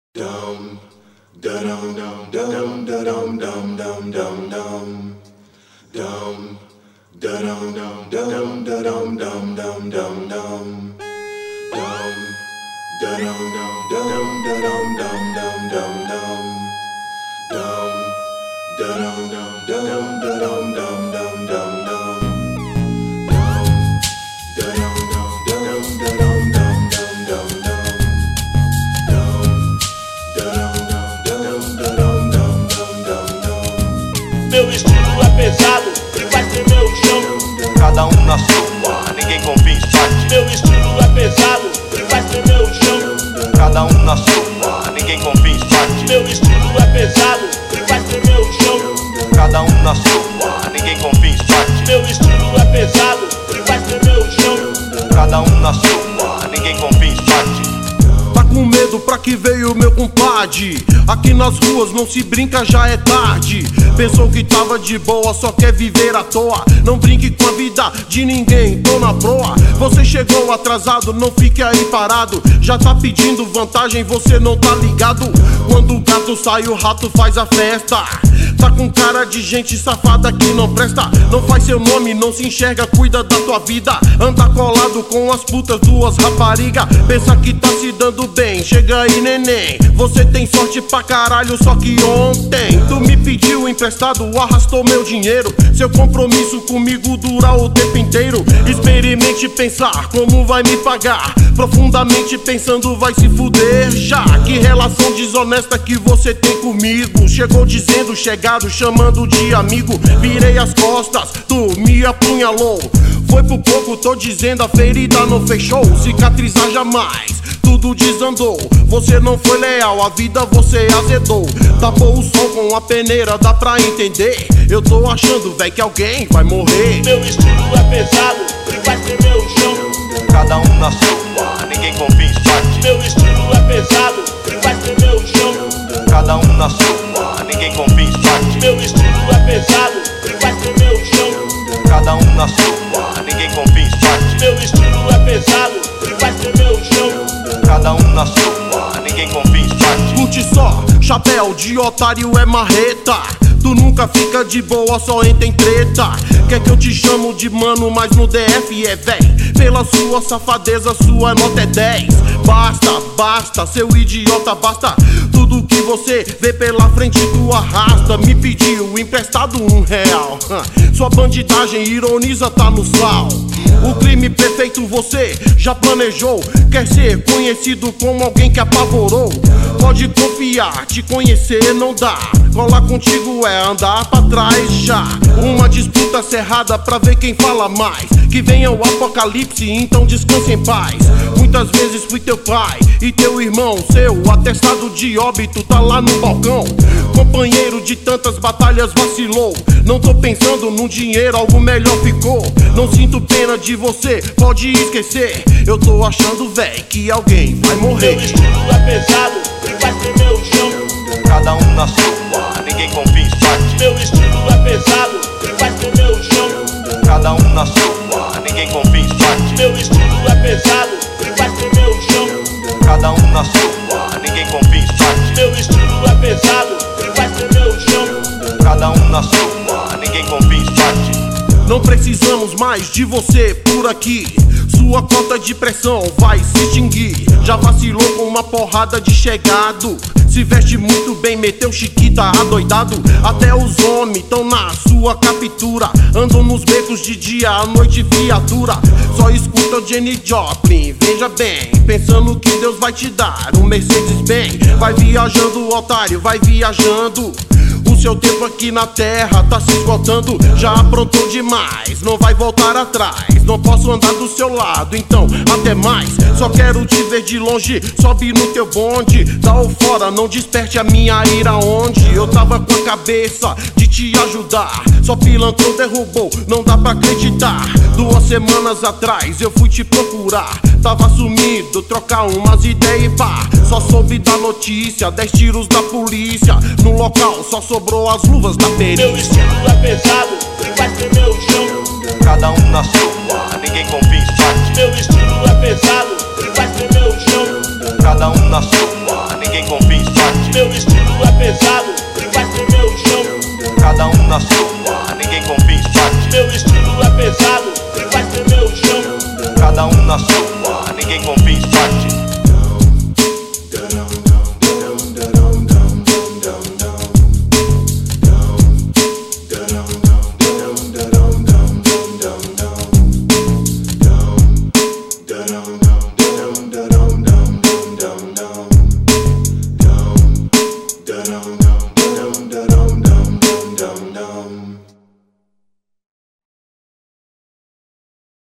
Dum da dum dum dum da dum dum dum dum dum dum da dum dum dum da dum dum dum dum dum dum da dum dum dum da dum dum dum dum dum dum da dum dum dum da dum dum dum dum dum Meu estilo é pesado e vai tremer o chão. Cada um na sua, ninguém confia em sorte. Meu estilo é pesado e vai tremer o chão. Cada um na sua, ninguém confia em sorte. Meu estilo é pesado e vai tremer o chão. Cada um na sua, ninguém confia em sorte. Meu estilo é pesado e vai tremer o chão. Cada um na sua, ninguém confia em sorte. Tá com medo pra que veio meu compadre? Aqui nas ruas não se brinca, já é tarde. Pensou que tava de boa, só quer viver à toa. Não brinque com a vida de ninguém, tô na proa. Você chegou atrasado, não fique aí parado. Já tá pedindo vantagem, você não tá ligado. Quando o gato sai, o rato faz a festa. Tá com cara de gente safada que não presta. Não faz seu nome, não se enxerga, cuida da tua vida. Anda colado com as putas, duas rapariga. Pensa que tá se dando bem, chega aí neném. Você tem sorte pra caralho, só que ontem tu me pediu emprestado, arrastou meu dinheiro. Seu compromisso comigo dura o tempo inteiro. Experimente pensar como vai me pagar. Profundamente pensando vai se fuder já. Que relação desonesta que você tem comigo. Chegou dizendo chegado, chamando de amigo. Virei as costas, tu me apunhalou. Foi por pouco, tô dizendo, a ferida não fechou. Cicatrizar jamais, tudo desandou. Você não foi leal, a vida você azedou. Tapou o sol com a peneira, dá pra entender. Eu tô achando, véi, que alguém vai morrer. Meu estilo é pesado e vai tremer o chão. Cada um na sua, ninguém confia em sorte. Meu estilo é pesado e vai tremer o chão. Cada um na sua, ninguém confia em sorte. Meu estilo é pesado e vai tremer o chão. Cada um na sua, ninguém confia em sorte. Meu estilo é pesado e vai tremer o chão. Cada um na sua, ninguém confia em sorte. Curte só, chapéu de otário é marreta. Tu nunca fica de boa, só entra em treta. Quer que eu te chamo de mano, mas no DF é véi. Pela sua safadeza, sua nota é 10. Basta, basta, seu idiota, basta. Tudo que você vê pela frente tu arrasta. Me pediu emprestado R$1. Sua bandidagem ironiza, tá no sal. O crime perfeito você já planejou. Quer ser conhecido como alguém que apavorou. Pode confiar, te conhecer não dá. Colar contigo é andar pra trás já. Uma disputa cerrada pra ver quem fala mais. Que venha o apocalipse, então descanse em paz. Muitas vezes fui teu pai e teu irmão. Seu atestado de óbito tá lá no balcão. Companheiro de tantas batalhas vacilou. Não tô pensando no dinheiro, algo melhor ficou. Não sinto pena de você, pode esquecer. Eu tô achando, véi, que alguém vai morrer. Meu estilo é pesado e vai tremer o chão. Cada um na sua, ninguém confia em sorte. Meu estilo é pesado e vai tremer o chão. Cada um na sua, ninguém confia em sorte. Meu estilo é pesado e vai tremer o chão. Cada um na sua, ninguém confia em sorte. Meu estilo é pesado e vai tremer o chão. Cada um na sua, ninguém confia em sorte. Não precisamos mais de você por aqui. Sua cota de pressão vai se extinguir. Já vacilou com uma porrada de chegado. Se veste muito bem, meteu chiquita adoidado. Até os homens tão na sua captura. Andam nos becos de dia, à noite viatura. Só escuta Jenny Joplin, veja bem. Pensando que Deus vai te dar um Mercedes-Benz. Vai viajando, otário, vai viajando. O seu tempo aqui na terra tá se esgotando. Já aprontou demais, não vai voltar atrás. Não posso andar do seu lado, então até mais. Só quero te ver de longe, sobe no teu bonde. Dá o fora, não desperte a minha ira onde eu tava com a cabeça de te ajudar. Só pilantrou, derrubou, não dá pra acreditar. 2 semanas atrás eu fui te procurar. Tava sumido, trocar umas ideias e pá. Só soube da notícia, 10 tiros da polícia. No local só sobrou as luvas da perícia. Meu estilo é pesado e vai tremer o chão. Cada um na sua, ninguém confia em sorte. Meu estilo é pesado e vai tremer o chão. Cada um na sua, ninguém confia em Meu estilo é pesado e vai tremer o chão. Cada um na sua, ninguém confia em sorte. Meu estilo é pesado e vai tremer o chão. Cada um na sua, ninguém confia em sorte.